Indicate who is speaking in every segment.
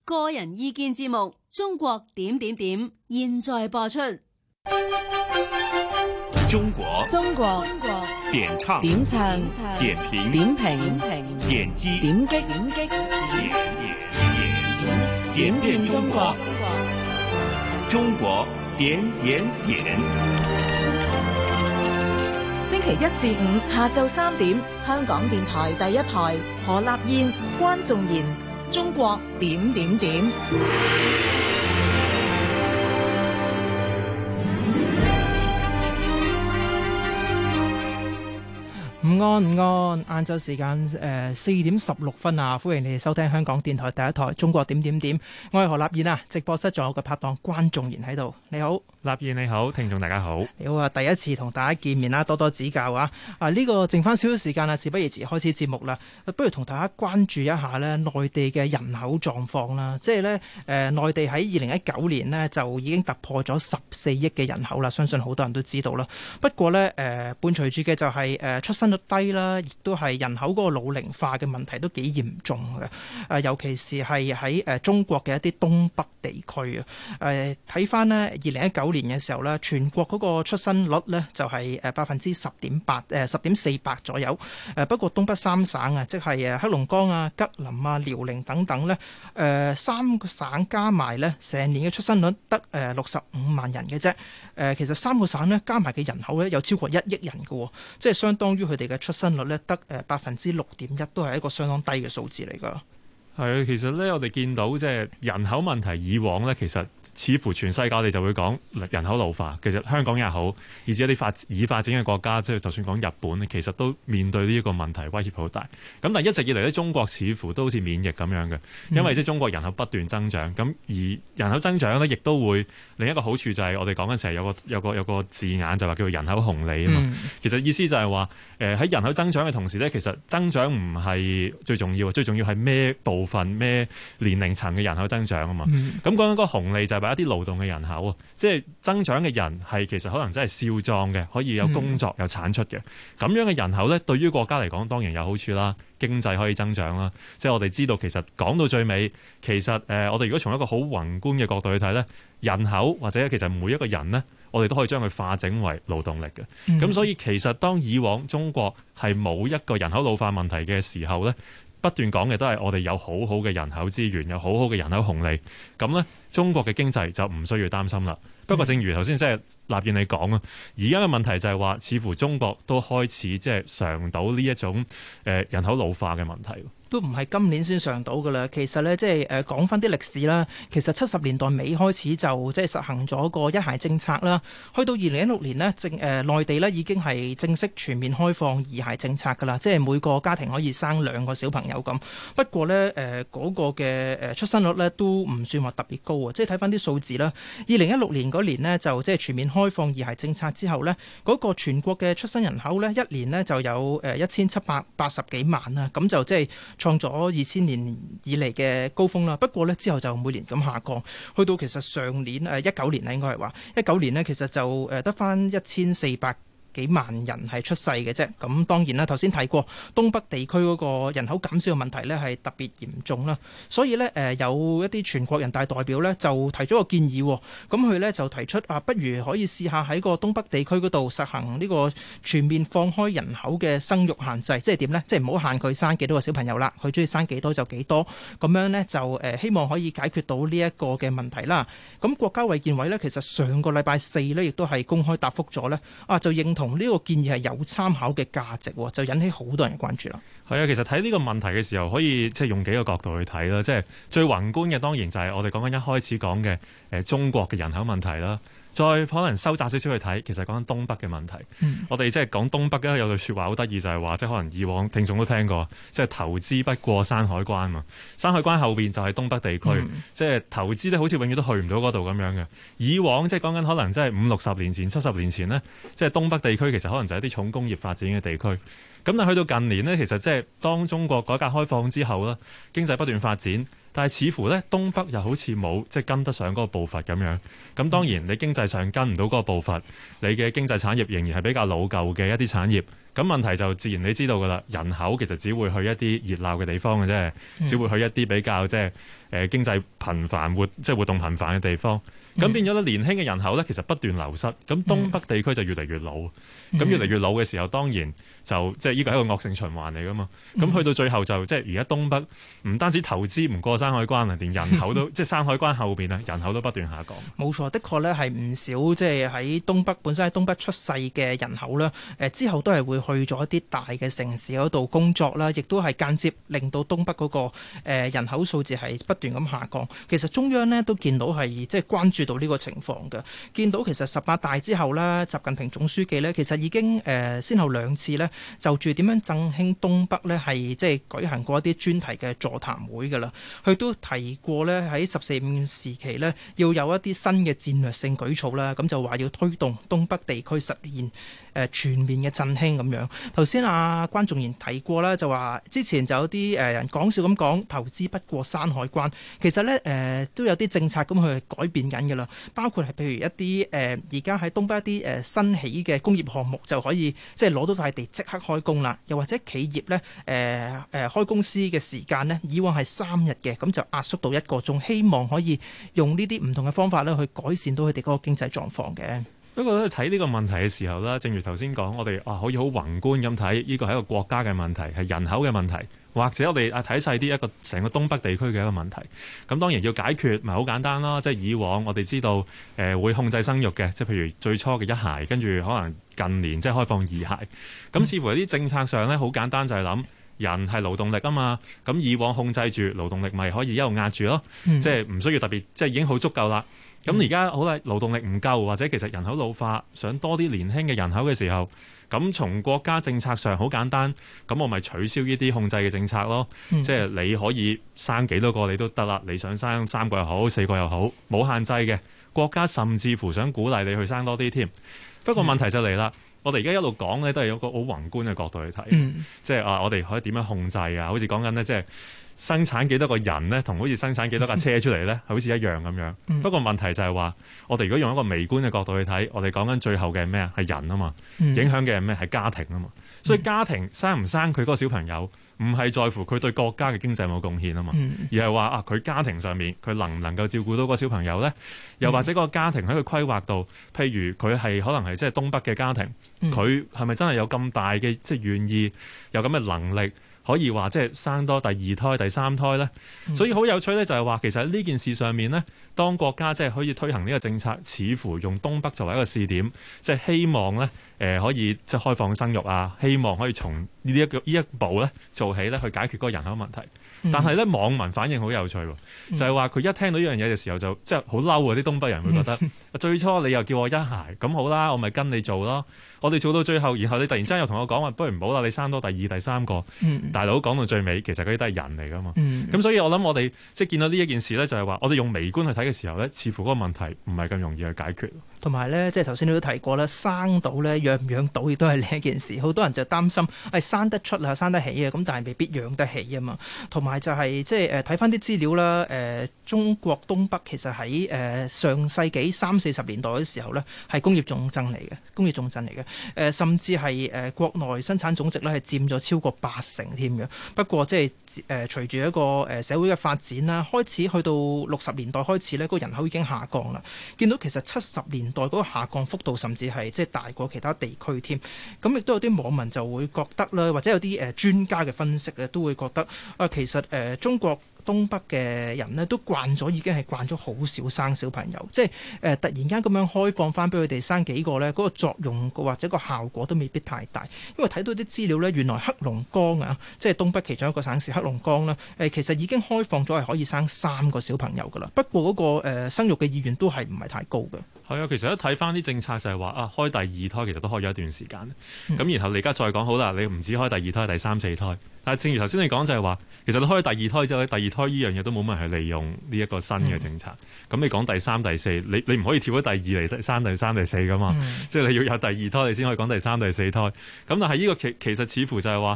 Speaker 1: 個人意見節目《中國點點點》現在播出。
Speaker 2: 中國點唱點評點擊點變中國，中國點點點。
Speaker 3: 星期一至五下晝3點，香港電台第一台，何立燕、關仲然，中國點點點。
Speaker 4: 午安，晏晝時間4點16分啊！歡迎你哋收聽香港電台第一台《中國點點點》，我係何立燕啊！直播室仲有個拍檔關仲然喺度，你好，
Speaker 5: 立燕你好，聽眾大家好，
Speaker 4: 你好啊！第一次同大家見面啦，多多指教啊！呢個剩翻少少時間啊，事不宜遲，開始節目啦。不如同大家關注一下呢內地嘅人口狀況啦，即係呢內地喺2019年呢就已經突破咗14億嘅人口啦，相信好多人都知道啦。不過呢，伴隨住嘅就係出生率低啦，亦都係人口嗰個老齡化嘅問題都幾嚴重嘅。尤其是係喺中國嘅一啲東北地區啊。睇翻呢2019年嘅時候呢，全國嗰個出生率呢就係10.48%左右。不過東北三省啊，即係黑龍江啊、吉林啊、遼寧等等呢，三個省加埋呢，成年嘅出生率得65萬人嘅啫。其實三個省呢，加埋嘅人口呢，有超過1億人嘅，即係相當於佢哋嘅出生率呢，得6.1%，都係一個相當低嘅數字嚟㗎。
Speaker 5: 係啊，其實呢，我哋見到即係人口問題，以往呢，其實似乎全世界我哋就會講人口老化。其實香港也好，以至一啲已發展嘅國家，即係就算講日本，其實都面對呢一個問題，威脅好大。咁但係一直以嚟咧，中國似乎都好似免疫咁樣嘅，因為即係中國人口不斷增長，咁而人口增長咧，亦都會另一個好處就係我哋講緊成日有個字眼就話叫做人口紅利啊嘛。其實意思就係話喺人口增長嘅同時咧，其實增長唔係最重要，最重要係咩部分咩年齡層嘅人口增長啊嘛。咁講緊個紅利就係一啲勞動嘅人口啊，即係增長嘅人係其實可能真係少壯嘅，可以有工作有產出嘅。咁樣嘅人口呢，對於國家嚟講當然有好處啦，經濟可以增長啦。即係我哋知道其實講到最尾，其實我哋如果從一個好宏觀嘅角度去睇呢，人口或者其實每一個人呢，我哋都可以將佢化整為勞動力嘅。咁所以其實當以往中國係冇一個人口老化問題嘅時候呢，不斷講嘅都係我哋有好好嘅人口資源，有好好嘅人口紅利，咁呢，中國嘅經濟就唔需要擔心啦。不過正如頭先即係立燕你講啊，而家嘅問題就係話，似乎中國都開始即係嘗到呢一種人口老化嘅問題。
Speaker 4: 都唔係今年先上到㗎啦，其實呢，即係講翻啲歷史啦。其實70年代尾開始就即係實行咗個一孩政策啦，去到2016年呢，內地呢已經係正式全面開放二孩政策㗎啦，即係每個家庭可以生2個小朋友咁。不過呢，嗰個嘅出生率呢都唔算話特別高啊，即係睇翻啲數字啦。2016年嗰年呢，就即係全面開放二孩政策之後呢，嗰個全國嘅出生人口呢，一年呢就有1780幾萬啦，咁就即係創咗2000年以嚟嘅高峰啦。不過呢，之後就每年咁下降，去到其實上年19年咧，應該係話19年呢，其實就得返1400幾萬人係出世嘅啫。咁當然啦，頭先提過東北地區嗰個人口減少嘅問題呢係特別嚴重啦。所以呢，有一啲全國人大代表呢就提咗個建議，咁佢呢就提出不如可以試下喺個東北地區嗰度實行呢個全面放開人口嘅生育限制，即係點呢？即係唔好限佢生幾多個小朋友啦，佢中意生幾多就幾多，咁樣呢，就希望可以解決到呢一個嘅問題啦。咁國家衛健委呢，其實上個禮拜4呢亦都係公開答覆咗呢，就認同同呢個建議係有參考嘅價值，就引起好多人關注啦。
Speaker 5: 係啊，其實睇呢個問題嘅時候，可以即係用幾個角度去睇啦。即係最宏觀嘅當然就係我哋講緊一開始講嘅中國嘅人口問題啦。再可能收窄少少去睇，其實講緊東北嘅問題。我哋即係講東北咧，有句説話好得意，就係話即係可能以往聽眾都聽過，即係投資不過山海關嘛。山海關後邊就係東北地區，即係投資咧，好似永遠都去唔到嗰度咁樣嘅。以往即係講緊可能即係50-60年前、70年前呢，即係東北地區其實可能就係一啲重工業發展嘅地區。咁但係去到近年呢，其實即係當中國改革開放之後啦，經濟不斷發展。但係似乎咧，東北又好似冇即係跟得上嗰個步伐咁樣。咁當然你經濟上跟唔到嗰個步伐，你嘅經濟產業仍然係比較老舊嘅一啲產業。 咁問題就自然你知道㗎啦，人口其實只會去一啲熱鬧嘅地方嘅啫，只會去一啲比較即係經濟頻繁即係活動頻繁嘅地方。咁變咗咧，年輕嘅人口咧，其實不斷流失，咁東北地區就越嚟越老，咁越嚟越老嘅時候，當然就即係呢個係一個惡性循環嚟噶嘛。咁去到最後就即係而家東北唔單止投資唔過山海關啊，連人口都即係山海關後邊啊，人口都不斷下降。
Speaker 4: 冇錯，的確咧係唔少即係喺東北本身喺東北出世嘅人口啦，之後都係會去咗一啲大嘅城市嗰度工作啦，亦都係間接令到東北嗰個人口數字係不斷咁下降。其實中央呢都見到係即係關注到呢個情況嘅，見到其實18大之後呢，習近平總書記呢其實已經先後2次呢就住點樣振興東北呢係即係舉行過一啲專題嘅座談會㗎啦。佢都提過呢喺14.5時期呢要有一啲新嘅戰略性舉措啦，咁就話要推動東北地區實現全面嘅振興咁樣。頭先關仲然提過啦，就話之前就有啲人講笑咁講投資不過山海關，其實呢都有啲政策咁去改變緊㗎啦。包括係譬如一啲而家喺東北一啲新起嘅工業項目就可以即係攞到塊地即刻開工啦，又或者企業呢開公司嘅時間呢，以往係3日嘅，咁就壓縮到1個鐘，希望可以用呢啲唔同嘅方法呢去改善到佢哋嗰個經濟狀況嘅。
Speaker 5: 不過咧睇呢個問題嘅時候咧，正如頭先講，我哋可以好宏觀咁睇，呢個係一個國家嘅問題，係人口嘅問題，或者我哋睇細啲一個成個東北地區嘅一個問題。咁當然要解決，咪好簡單咯。即係以往我哋知道會控制生育嘅，即係譬如最初嘅1孩，跟住可能近年即係開放2孩。咁似乎有啲政策上咧好簡單，就係諗人係勞動力啊嘛。咁以往控制住勞動力，咪可以一路壓住咯。即係唔需要特別，即係已經好足夠啦。咁而家好啦，勞動力唔夠，或者其實人口老化，想多啲年輕嘅人口嘅時候，咁從國家政策上好簡單，咁我咪取消呢啲控制嘅政策咯。即係你可以生幾多個你都得啦，你想生3個又好，4個又好，冇限制嘅。國家甚至乎想鼓勵你去生多啲添。不過問題就嚟啦，我哋而家一路講咧，都係有個好宏觀嘅角度去睇，即係我哋可以點樣控制啊？好似講緊呢，即係生產幾多個人呢，同好似生產幾多架車出嚟呢，好似一樣咁樣。不過問題就係話，我哋如果用一個微觀嘅角度去睇，我哋講緊最後嘅係咩啊？係人啊嘛，影響嘅係咩？係家庭啊嘛。所以家庭生唔生佢嗰個小朋友，唔係在乎佢對國家嘅經濟冇貢獻啊嘛，而係話佢家庭上面佢能唔能夠照顧到個小朋友呢？又或者嗰個家庭喺佢規劃度，譬如佢係可能係即係東北嘅家庭，佢係咪真係有咁大嘅即係願意有咁嘅能力？可以話即係生多第2胎、第3胎呢？所以好有趣呢，就係話其實喺呢件事上面呢，當國家即係可以推行呢個政策，似乎用東北作為一個試點，即係希望呢可以即係開放生育啊，希望可以從呢一步呢做起呢去解決嗰個人口問題。但係呢，網民反應好有趣喎，就係話佢一聽到呢樣嘢嘅時候就即係好嬲啊！啲東北人會覺得最初你又叫我1孩，咁好啦，我咪跟你做咯。我哋做到最後，然後你突然之間又同我講話，不如唔好啦，你生多第2、第3個。大佬講到最尾，其實嗰啲都係人嚟㗎嘛。咁所以我諗我哋即係見到呢一件事呢，就係話我哋用微觀去睇嘅時候呢，似乎嗰個問題唔係咁容易去解決。
Speaker 4: 同埋呢，即係頭先你都提過啦，生到呢養唔養到亦都係另一件事。好多人就擔心生得出啊，生得起啊，咁但係未必養得起啊嘛。同埋就係即係睇翻啲資料啦，中國東北其實喺上世紀30-40年代嘅時候呢，係工業重鎮嚟嘅，甚至係國內生產總值呢係佔咗超過80%添嘅。不過即係隨住一個社會嘅發展啦，開始去到60年代開始呢，個人口已經下降啦。見到其實70年代嗰個下降幅度甚至係即係大過其他地區添。咁亦都有啲網民就會覺得啦，或者有啲專家嘅分析咧，都會覺得其實中國東北嘅人呢都已經係慣咗好少生小朋友，即係突然間咁樣開放翻俾佢哋生幾個呢，嗰個作用或者個效果都未必太大。因為睇到啲資料呢，原來黑龍江啊，即係東北其中一個省市黑龍江呢，其實已經開放咗係可以生3個小朋友噶啦。不過嗰個生育嘅意願都係唔係太高嘅。
Speaker 5: 係啊，其實一睇翻啲政策就係話開第2胎其實都開咗一段時間。咁然後你而家再講好啦，你唔止開第2胎、第3、4胎。但係正如頭先你講就係話，其實你開第2胎之後，第2胎呢樣嘢都冇乜人去利用呢一個新嘅政策。咁你講第3、第4，你唔可以跳咗第2嚟第3、第3、第4噶嘛？即係你要有第2胎，你先可以講第3、第4胎。咁但係呢個其實似乎就係話，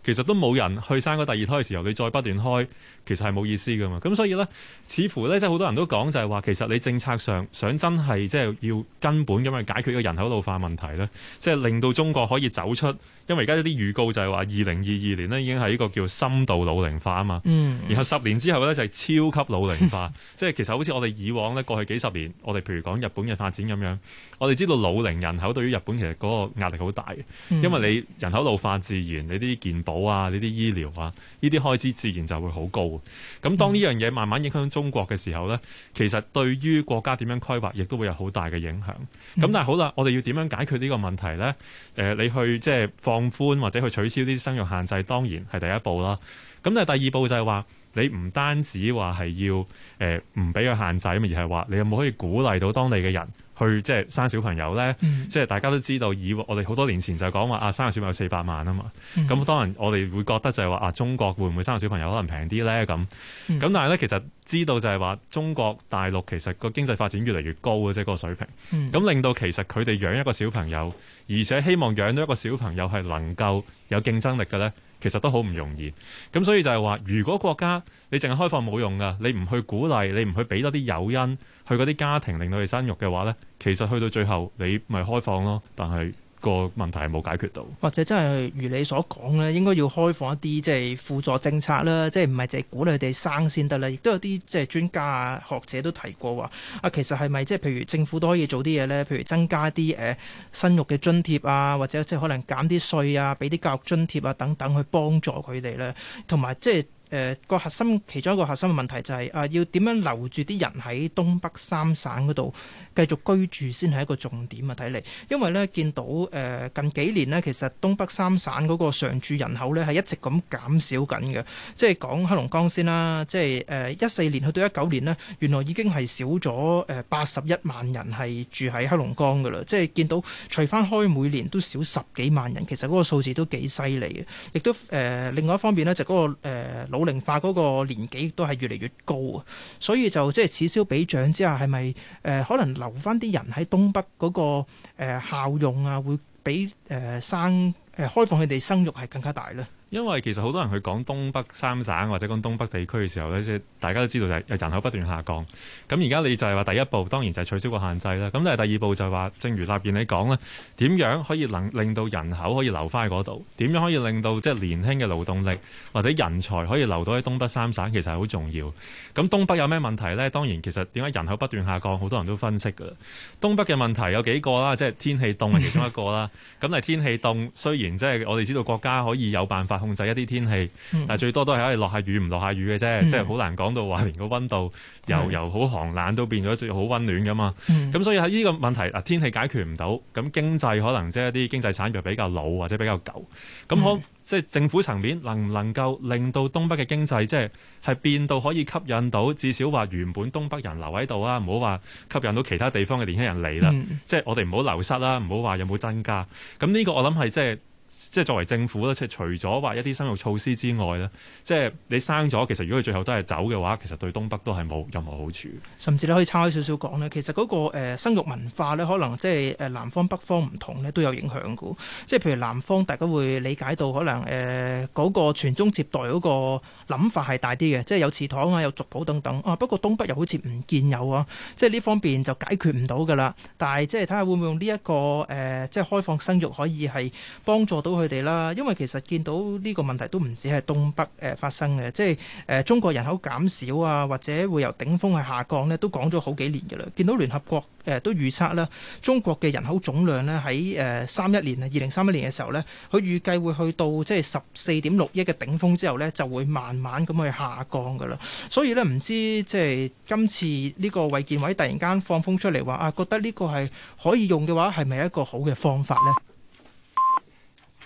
Speaker 5: 其實都冇人去生個第二胎嘅時候，你再不斷開，其實係冇意思噶嘛。咁所以呢，似乎呢，即係好多人都講就係話，其實你政策上想真係即係要根本咁去解決個人口老化問題呢，即係令到中國可以走出，因為而家一啲預告就係話2022年呢已經係呢個叫深度老齡化啊嘛。然後10年之後呢，就係超級老齡化，即係其實好似我哋以往呢過去幾十年，我哋譬如講日本嘅發展咁樣，我哋知道老齡人口對於日本其實嗰個壓力好大嘅，因為你人口老化自然你啲健保啊、你啲醫療啊，呢啲開支自然就會好高。咁當呢樣嘢慢慢影響中國嘅時候呢，其實對於國家點樣規劃，亦都會有好大嘅影響。咁但係好啦，我哋要點樣解決呢個問題呢？你去即係放寬或者去取消啲生育限制，當然係第一步啦。咁但係第二步就係話，你唔單止話係要唔俾佢限制，而係話你有冇可以鼓勵到當地嘅人去即係生小朋友呢？即係大家都知道，我哋好多年前就講話生個小朋友400萬啊嘛。咁當然我哋會覺得就係話中國會唔會生個小朋友可能平啲呢？咁但係呢，其實知道就係話中國大陸其實個經濟發展越嚟越高嘅，即係嗰個水平。咁令到其實佢哋養一個小朋友，而且希望養到一個小朋友係能夠有競爭力嘅呢，其實都好唔容易。咁所以就係話，如果國家你淨係開放冇用噶，你唔去鼓勵，你唔去俾多啲誘因去嗰啲家庭令到佢生育嘅話呢，其實去到最後你咪開放咯，但係個問題係冇解決到。或者真係如你所講呢，應該要開放一啲即係輔助政策啦，即係唔係淨係鼓勵佢哋生先得啦，亦都有啲即係專家啊學者都提過話其實係咪即係譬如政府都可以做啲嘢呢？譬如增加啲生育嘅津貼啊，或者即係可能減啲稅啊，俾啲教育津貼啊等等去幫助佢哋呢。同埋即係其中一個核心嘅問題就係要點樣留住啲人喺東北三省嗰度繼續居住先係一個重點啊！睇嚟，因為咧見到近幾年呢，其實東北三省嗰個常住人口咧係一直咁減少緊嘅。即係講黑龍江先啦，即係14年去到19年呢，原來已經係少咗81萬人係住喺黑龍江㗎啦。即係見到除翻開每年都少10幾萬人，其實嗰個數字都幾犀利嘅。亦都另外一方面呢，就嗰個老齡化嗰個年紀都係越嚟越高啊，所以就即係此消彼長之下，係咪可能留翻啲人喺東北嗰個效用啊，會比開放佢哋生育係更加大呢？因為其實好多人去講東北三省或者講東北地區嘅時候呢，即係大家都知道就係人口不斷下降。咁而家你就係話第一步當然就係取消個限制啦。咁但係第二步就係話，正如立憲你講呢，點樣可以令到人口可以留翻喺嗰度？點樣可以令到即係年輕嘅勞動力或者人才可以留到喺東北三省？其實係好重要。咁東北有咩問題呢？當然其實點解人口不斷下降，好多人都分析㗎。東北嘅問題有幾個啦，即係天氣凍係其中一個啦。咁但係天氣凍雖然即係我哋知道國家可以有辦法控制一啲天氣，但係最多都係可以落下雨唔落下雨嘅啫，即係好難講到話連個溫度由好寒冷都變咗好溫暖噶嘛。咁所以喺呢個問題天氣解決唔到，咁經濟可能即係一啲經濟產業比較老或者比較舊，咁即係政府層面能唔能夠令到東北嘅經濟即係變到可以吸引到至少話原本東北人留喺度啊，唔好話吸引到其他地方嘅年輕人嚟啦。即係我哋唔好流失啦，唔好話有冇增加。咁呢個我諗係即係作為政府咧，即係除咗話一啲生育措施之外咧，即係你生咗，其實如果佢最後都係走嘅話，其實對東北都係冇任何好處。甚至你可以岔開少少講咧，其實嗰個生育文化咧，可能即係南方北方唔同咧，都有影響嘅。即係譬如南方，大家會理解到可能嗰個傳宗接代嗰個諗法係大啲嘅，即係有祠堂啊，有族譜等等啊。不過東北又好似唔見有啊，即係呢方面就解決唔到㗎啦。但係即係睇下會唔會用呢一個即係開放生育可以係幫助到佢哋啦，因為其實見到呢個問題都唔止係東北發生嘅，即係中國人口減少啊，或者會由頂峰係下降呢，都講咗好幾年嘅啦。見到聯合國都預測啦，中國嘅人口總量呢，喺2031年嘅時候呢，佢預計會去到即係14.6億嘅頂峰之後呢，就會慢慢咁去下降噶啦。所以呢，唔知即係今次呢個衛健委突然間放風出嚟話覺得呢個係可以用嘅話，係咪一個好嘅方法呢？